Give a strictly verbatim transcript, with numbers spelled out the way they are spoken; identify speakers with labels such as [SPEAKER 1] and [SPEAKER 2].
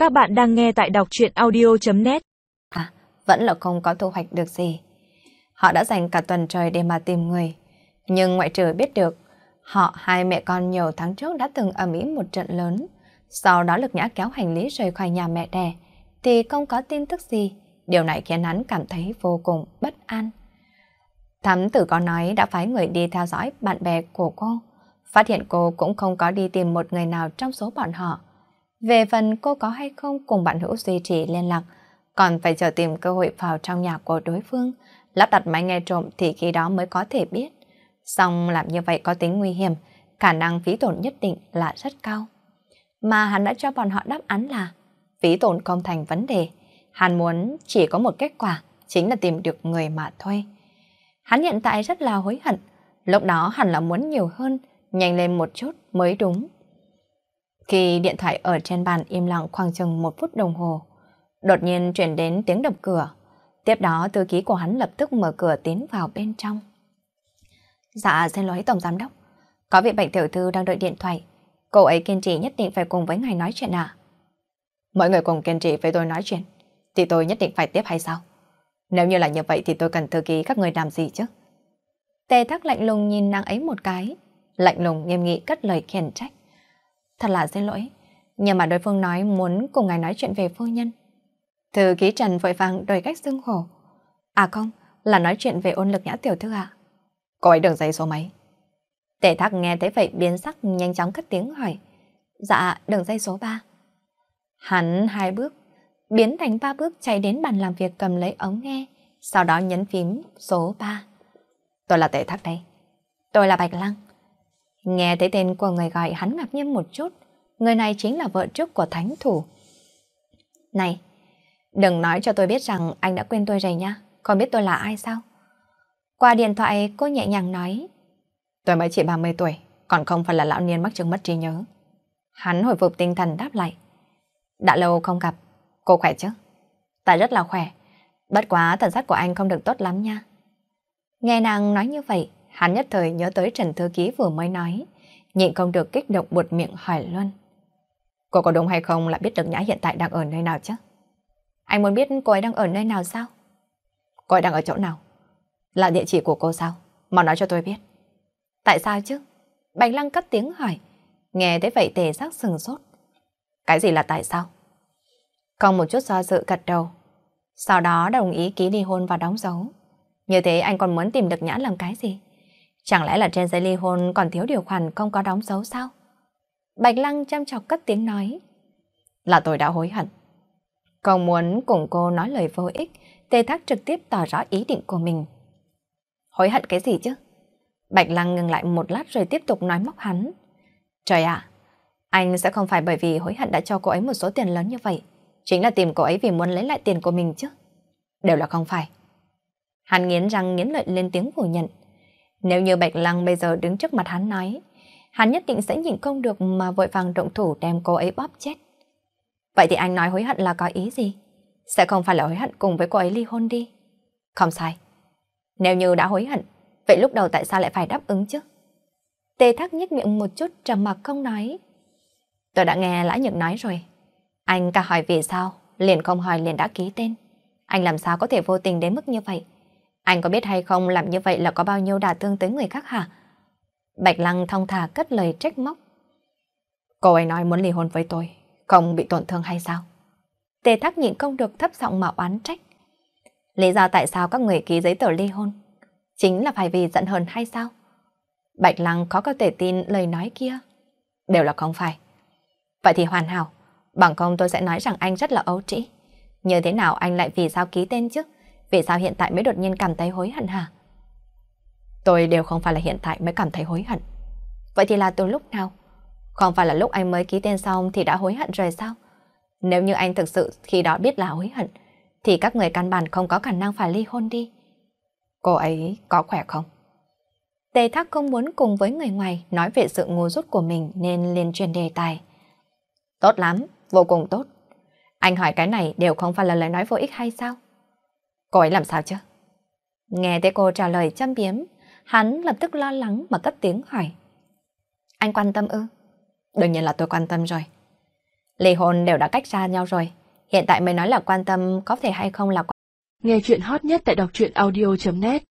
[SPEAKER 1] Các bạn đang nghe tại đọc truyện audio.net.
[SPEAKER 2] À, vẫn là không có thu hoạch được gì. Họ đã dành cả tuần trời để mà tìm người. Nhưng ngoại trừ biết được, họ hai mẹ con nhiều tháng trước đã từng ầm ĩ một trận lớn. Sau đó Lực Nhã kéo hành lý rời khỏi nhà mẹ đẻ, thì không có tin tức gì. Điều này khiến hắn cảm thấy vô cùng bất an. Thám tử có nói đã phái người đi theo dõi bạn bè của cô. Phát hiện cô cũng không có đi tìm một người nào trong số bọn họ. Về phần cô có hay không cùng bạn hữu duy trì liên lạc, còn phải chờ tìm cơ hội vào trong nhà của đối phương, lắp đặt máy nghe trộm thì khi đó mới có thể biết. Song làm như vậy có tính nguy hiểm, khả năng phí tổn nhất định là rất cao. Mà hắn đã cho bọn họ đáp án là phí tổn không thành vấn đề. Hắn muốn chỉ có một kết quả, chính là tìm được người mà thôi. Hắn hiện tại rất là hối hận, lúc đó hẳn là muốn nhiều hơn, nhanh lên một chút mới đúng. Khi điện thoại ở trên bàn im lặng khoảng chừng một phút đồng hồ, đột nhiên chuyển đến tiếng đập cửa. Tiếp đó thư ký của hắn lập tức mở cửa tiến vào bên trong. Dạ xin lỗi tổng giám đốc, có vị bệnh tiểu thư đang đợi điện thoại. Cô ấy kiên trì nhất định phải cùng với ngài nói chuyện à? Mọi người cùng kiên trì với tôi nói chuyện, thì tôi nhất định phải tiếp hay sao? Nếu như là như vậy thì tôi cần thư ký các người làm gì chứ? Tề Thác lạnh lùng nhìn nàng ấy một cái, lạnh lùng nghiêm nghị cất lời khiển trách. Thật là xin lỗi, nhưng mà đối phương nói muốn cùng ngài nói chuyện về phu nhân. Thư ký Trần vội vàng đổi cách xưng hổ. À không, là nói chuyện về Ôn Lực Nhã tiểu thư à? Cô ấy đường dây số mấy? Tề Thác nghe thấy vậy biến sắc nhanh chóng cất tiếng hỏi. Dạ, đường dây số ba. Hắn hai bước, biến thành ba bước chạy đến bàn làm việc cầm lấy ống nghe, sau đó nhấn phím số ba. Tôi là Tề Thác đây. Tôi là Bạch Lăng. Nghe thấy tên của người gọi hắn ngạc nhiên một chút, người này chính là vợ trước của thánh thủ. Này, đừng nói cho tôi biết rằng anh đã quên tôi rồi nha, không biết tôi là ai sao? Qua điện thoại cô nhẹ nhàng nói. Tôi mới chỉ ba mươi tuổi, còn không phải là lão niên mắc chứng mất trí nhớ. Hắn hồi phục tinh thần đáp lại. Đã lâu không gặp, cô khỏe chứ? Ta rất là khỏe, bất quá thần sắc của anh không được tốt lắm nha. Nghe nàng nói như vậy, hắn nhất thời nhớ tới Trần Thư Ký vừa mới nói, nhịn không được kích động buột miệng hỏi luôn. Cô có đúng hay không là biết được Nhã hiện tại đang ở nơi nào chứ? Anh muốn biết cô ấy đang ở nơi nào sao? Cô ấy đang ở chỗ nào? Là địa chỉ của cô sao? Mau nói cho tôi biết. Tại sao chứ? Bạch Lăng cất tiếng hỏi. Nghe thấy vậy Tề Giác sừng sốt. Cái gì là tại sao? Không một chút do dự gật đầu. Sau đó đồng ý ký ly hôn và đóng dấu. Như thế anh còn muốn tìm được Nhã làm cái gì? Chẳng lẽ là trên giấy ly hôn còn thiếu điều khoản không có đóng dấu sao? Bạch Lăng chăm chọc cất tiếng nói. Là tôi đã hối hận. Không muốn cùng cô nói lời vô ích, Tề Thác trực tiếp tỏ rõ ý định của mình. Hối hận cái gì chứ? Bạch Lăng ngừng lại một lát rồi tiếp tục nói móc hắn. Trời ạ, anh sẽ không phải bởi vì hối hận đã cho cô ấy một số tiền lớn như vậy, chính là tìm cô ấy vì muốn lấy lại tiền của mình chứ? Đều là không phải. Hắn nghiến răng nghiến lợi lên tiếng phủ nhận. Nếu như Bạch Lăng bây giờ đứng trước mặt hắn nói, hắn nhất định sẽ nhịn không được mà vội vàng động thủ đem cô ấy bóp chết. Vậy thì anh nói hối hận là có ý gì? Sẽ không phải là hối hận cùng với cô ấy ly hôn đi? Không sai. Nếu như đã hối hận, vậy lúc đầu tại sao lại phải đáp ứng chứ? Tề Thác nhếch miệng một chút trầm mặc không nói. Tôi đã nghe Lã Nhược nói rồi. Anh cả hỏi vì sao, liền không hỏi liền đã ký tên. Anh làm sao có thể vô tình đến mức như vậy? Anh có biết hay không làm như vậy là có bao nhiêu đả thương tới người khác hả? Bạch Lăng thong thả cất lời trách móc. Cô ấy nói muốn ly hôn với tôi, không bị tổn thương hay sao? Tề Thác nhịn không được thấp giọng mà oán trách. Lý do tại sao các người ký giấy tờ ly hôn chính là phải vì giận hờn hay sao? Bạch Lăng khó có thể tin lời nói kia. Đều là không phải. Vậy thì hoàn hảo, bằng không tôi sẽ nói rằng anh rất là ấu trĩ. Như thế nào anh lại vì sao ký tên chứ? Vì sao hiện tại mới đột nhiên cảm thấy hối hận hả? Tôi đều không phải là hiện tại mới cảm thấy hối hận. Vậy thì là từ lúc nào? Không phải là lúc anh mới ký tên xong thì đã hối hận rồi sao? Nếu như anh thực sự khi đó biết là hối hận, thì các người căn bản không có khả năng phải ly hôn đi. Cô ấy có khỏe không? Tề Thác không muốn cùng với người ngoài nói về sự ngu dốt của mình nên liền truyền đề tài. Tốt lắm, vô cùng tốt. Anh hỏi cái này đều không phải là lời nói vô ích hay sao? Cô ấy làm sao chứ? Nghe thấy cô trả lời châm biếm, hắn lập tức lo lắng mà cất tiếng hỏi. Anh quan tâm ư? Đương nhiên là tôi quan tâm rồi. ly hôn đều đã cách xa nhau rồi. Hiện tại mới nói là quan tâm có thể hay không là quan.
[SPEAKER 1] Nghe chuyện hot nhất tại đọc truyện audio chấm net